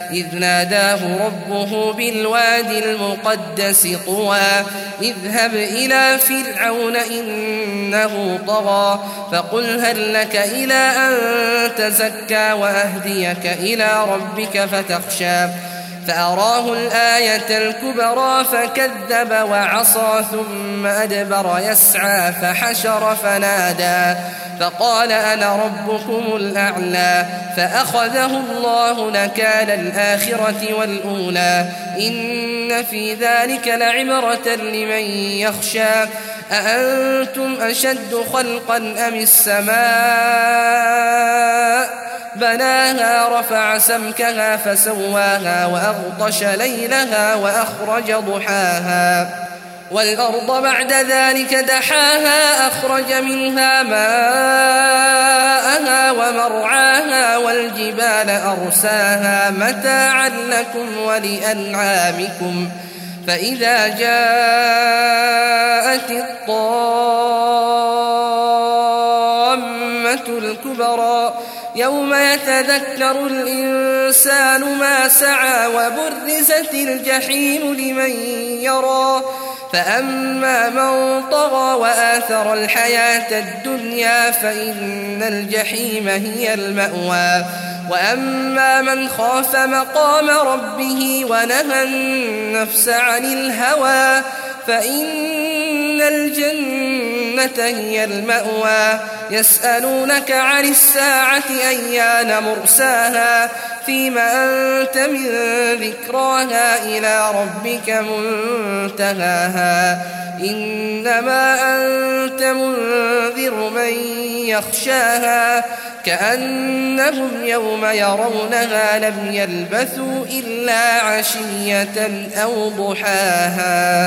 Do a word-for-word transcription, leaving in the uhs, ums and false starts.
إذ ناداه ربه بالوادي المقدس طوى اذهب إلى فرعون إنه طغى فقل هل لك إلى أن تزكى وأهديك إلى ربك فتخشى فأراه الآية الكبرى فكذب وعصى ثم أدبر يسعى فحشر فنادى فقال أنا ربكم الأعلى فأخذه الله نكال الآخرة والأولى إن في ذلك لعبرة لمن يخشى أأنتم أشد خلقا أم السماء بناها رفع سمكها فسواها وأغطش ليلها وأخرج ضحاها والأرض بعد ذلك دحاها أخرج منها ماءها ومرعاها والجبال أرساها متاعا لكم ولأنعامكم فإذا جاءت الطامة الكبرى يوم يتذكر الإنسان ما سعى وبرزت الجحيم لمن يرى فأما من طغى وآثر الحياة الدنيا فإن الجحيم هي المأوى وأما من خاف مقام ربه ونهى النفس عن الهوى فإن الجنة هي المأوى يسألونك عن الساعة أيان مرساها فيما أنت من ذكراها إلى ربك منتهاها إنما أنت منذر من يخشاها كأنهم يوم يرونها لم يلبثوا إلا عشية أو ضحاها.